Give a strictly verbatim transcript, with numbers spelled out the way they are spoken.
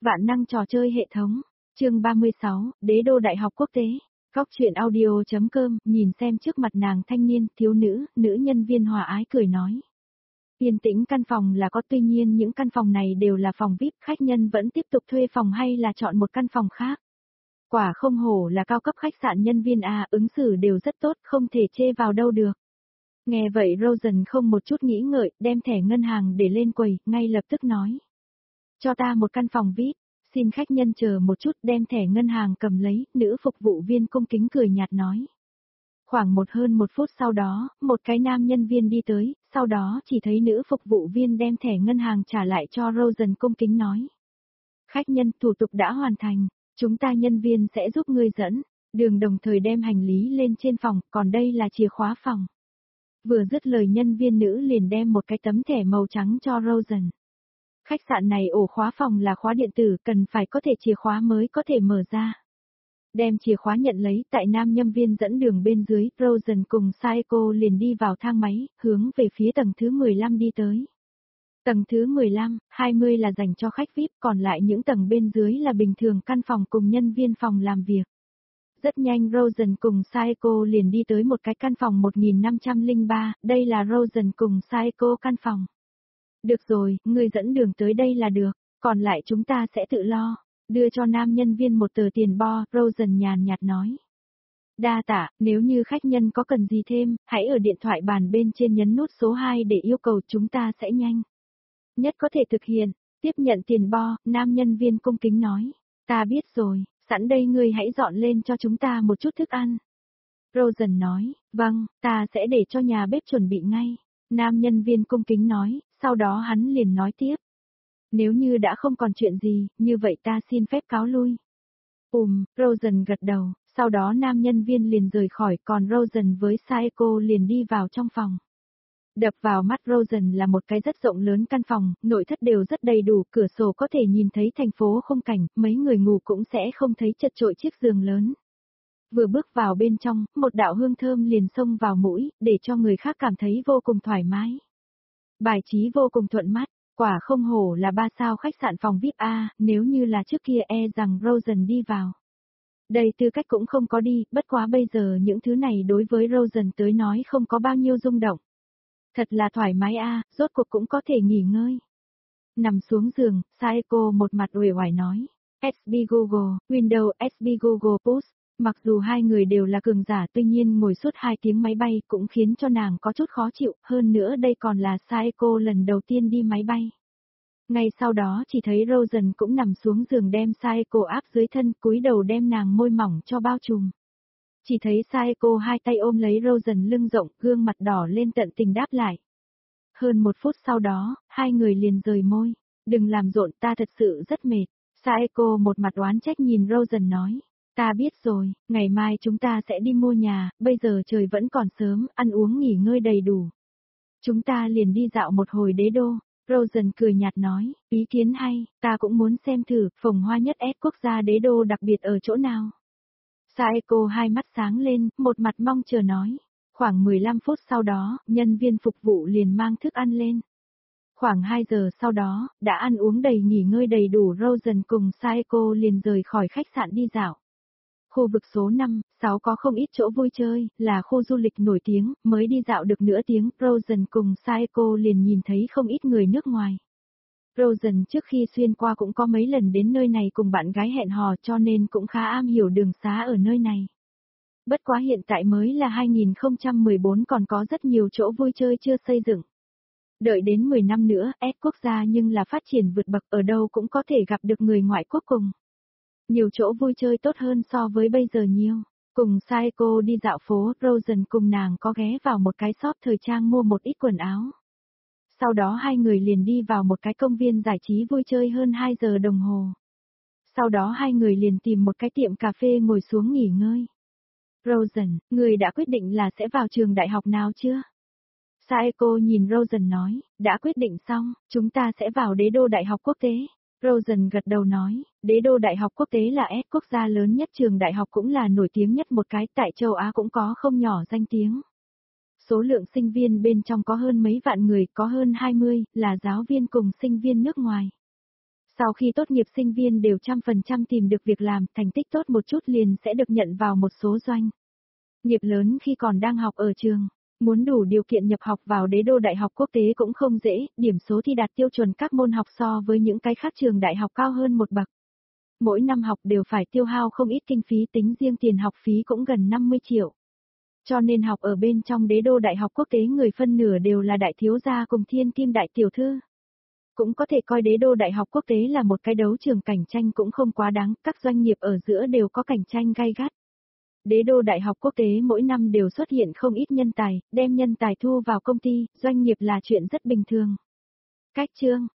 Vạn năng trò chơi hệ thống. Chương ba mươi sáu, Đế đô đại học quốc tế. Góc truyện audio.com, nhìn xem trước mặt nàng thanh niên, thiếu nữ, nữ nhân viên hòa ái cười nói. Yên tĩnh căn phòng là có, tuy nhiên những căn phòng này đều là phòng vi ai pi, khách nhân vẫn tiếp tục thuê phòng hay là chọn một căn phòng khác. Quả không hổ là cao cấp khách sạn nhân viên à, ứng xử đều rất tốt, không thể chê vào đâu được. Nghe vậy Rosen không một chút nghĩ ngợi, đem thẻ ngân hàng để lên quầy, ngay lập tức nói. Cho ta một căn phòng vi ai pi, xin khách nhân chờ một chút, đem thẻ ngân hàng cầm lấy, nữ phục vụ viên cung kính cười nhạt nói. Khoảng một hơn một phút sau đó, một cái nam nhân viên đi tới, sau đó chỉ thấy nữ phục vụ viên đem thẻ ngân hàng trả lại cho Rosen cung kính nói. Khách nhân, thủ tục đã hoàn thành, chúng ta nhân viên sẽ giúp ngươi dẫn, đường đồng thời đem hành lý lên trên phòng, còn đây là chìa khóa phòng. Vừa dứt lời nhân viên nữ liền đem một cái tấm thẻ màu trắng cho Rosen. Khách sạn này ổ khóa phòng là khóa điện tử, cần phải có thể chìa khóa mới có thể mở ra. Đem chìa khóa nhận lấy, tại nam nhân viên dẫn đường bên dưới, Rosen cùng Saeko liền đi vào thang máy, hướng về phía tầng thứ mười lăm đi tới. Tầng thứ mười lăm, hai mươi là dành cho khách vi ai pi, còn lại những tầng bên dưới là bình thường căn phòng cùng nhân viên phòng làm việc. Rất nhanh Rosen cùng Saeko liền đi tới một cái căn phòng một nghìn năm trăm lẻ ba, đây là Rosen cùng Saeko căn phòng. Được rồi, ngươi dẫn đường tới đây là được, còn lại chúng ta sẽ tự lo. Đưa cho nam nhân viên một tờ tiền bo, Rosen nhàn nhạt nói. Đa tạ, nếu như khách nhân có cần gì thêm, hãy ở điện thoại bàn bên trên nhấn nút số hai để yêu cầu, chúng ta sẽ nhanh nhất có thể thực hiện. Tiếp nhận tiền bo, nam nhân viên cung kính nói. Ta biết rồi, sẵn đây ngươi hãy dọn lên cho chúng ta một chút thức ăn. Rosen nói, vâng, ta sẽ để cho nhà bếp chuẩn bị ngay. Nam nhân viên cung kính nói, sau đó hắn liền nói tiếp. Nếu như đã không còn chuyện gì, như vậy ta xin phép cáo lui. Ùm, Rosen gật đầu, sau đó nam nhân viên liền rời khỏi, còn Rosen với Saeko liền đi vào trong phòng. Đập vào mắt Rosen là một cái rất rộng lớn căn phòng, nội thất đều rất đầy đủ, cửa sổ có thể nhìn thấy thành phố khung cảnh, mấy người ngủ cũng sẽ không thấy chật chội chiếc giường lớn. Vừa bước vào bên trong, một đạo hương thơm liền xông vào mũi, để cho người khác cảm thấy vô cùng thoải mái. Bài trí vô cùng thuận mắt, quả không hổ là ba sao khách sạn phòng vi ai pi A, nếu như là trước kia e rằng Rosen đi vào. Đây tư cách cũng không có đi, bất quá bây giờ những thứ này đối với Rosen tới nói không có bao nhiêu rung động. Thật là thoải mái a, rốt cuộc cũng có thể nghỉ ngơi. Nằm xuống giường, Saeko một mặt uể oải nói. ét bê Google, Windows ét bê Google Push. Mặc dù hai người đều là cường giả, tuy nhiên ngồi suốt hai tiếng máy bay cũng khiến cho nàng có chút khó chịu, hơn nữa đây còn là Saeko lần đầu tiên đi máy bay. Ngay sau đó chỉ thấy Rosen cũng nằm xuống giường đem Saeko áp dưới thân, cúi đầu đem nàng môi mỏng cho bao trùm. Chỉ thấy Saeko hai tay ôm lấy Rosen lưng rộng, gương mặt đỏ lên tận tình đáp lại. Hơn một phút sau đó, hai người liền rời môi. Đừng làm rộn, ta thật sự rất mệt. Saeko một mặt oán trách nhìn Rosen nói. Ta biết rồi, ngày mai chúng ta sẽ đi mua nhà, bây giờ trời vẫn còn sớm, ăn uống nghỉ ngơi đầy đủ. Chúng ta liền đi dạo một hồi đế đô. Rosen cười nhạt nói, ý kiến hay, ta cũng muốn xem thử, phồng hoa nhất S quốc gia đế đô đặc biệt ở chỗ nào. Saeko hai mắt sáng lên, một mặt mong chờ nói. Khoảng mười lăm phút sau đó, nhân viên phục vụ liền mang thức ăn lên. Khoảng hai giờ sau đó, đã ăn uống đầy nghỉ ngơi đầy đủ, Rosen cùng Saeko liền rời khỏi khách sạn đi dạo. Khu vực số năm, sáu có không ít chỗ vui chơi, là khu du lịch nổi tiếng, mới đi dạo được nửa tiếng, Rosen cùng Saeko liền nhìn thấy không ít người nước ngoài. Rosen trước khi xuyên qua cũng có mấy lần đến nơi này cùng bạn gái hẹn hò, cho nên cũng khá am hiểu đường xá ở nơi này. Bất quá hiện tại mới là hai nghìn không trăm mười bốn, còn có rất nhiều chỗ vui chơi chưa xây dựng. Đợi đến mười năm nữa, S quốc gia nhưng là phát triển vượt bậc, ở đâu cũng có thể gặp được người ngoại quốc cùng. Nhiều chỗ vui chơi tốt hơn so với bây giờ nhiều. Cùng Saeko đi dạo phố, Rosen cùng nàng có ghé vào một cái shop thời trang mua một ít quần áo. Sau đó hai người liền đi vào một cái công viên giải trí vui chơi hơn hai giờ đồng hồ. Sau đó hai người liền tìm một cái tiệm cà phê ngồi xuống nghỉ ngơi. Rosen, người đã quyết định là sẽ vào trường đại học nào chưa? Saeko nhìn Rosen nói, đã quyết định xong, chúng ta sẽ vào đế đô đại học quốc tế. Rosen gật đầu nói, đế đô đại học quốc tế là S quốc gia lớn nhất, trường đại học cũng là nổi tiếng nhất một cái, tại châu Á cũng có không nhỏ danh tiếng. Số lượng sinh viên bên trong có hơn mấy vạn người, có hơn hai mươi, là giáo viên cùng sinh viên nước ngoài. Sau khi tốt nghiệp sinh viên đều trăm phần trăm tìm được việc làm, thành tích tốt một chút liền sẽ được nhận vào một số doanh nghiệp lớn khi còn đang học ở trường. Muốn đủ điều kiện nhập học vào đế đô đại học quốc tế cũng không dễ, điểm số thi đạt tiêu chuẩn các môn học so với những cái khác trường đại học cao hơn một bậc. Mỗi năm học đều phải tiêu hao không ít kinh phí, tính riêng tiền học phí cũng gần năm mươi triệu. Cho nên học ở bên trong đế đô đại học quốc tế người phân nửa đều là đại thiếu gia cùng thiên kim đại tiểu thư. Cũng có thể coi đế đô đại học quốc tế là một cái đấu trường cạnh tranh cũng không quá đáng, các doanh nghiệp ở giữa đều có cạnh tranh gay gắt. Đế đô đại học quốc tế mỗi năm đều xuất hiện không ít nhân tài, đem nhân tài thu vào công ty, doanh nghiệp là chuyện rất bình thường. Cách chương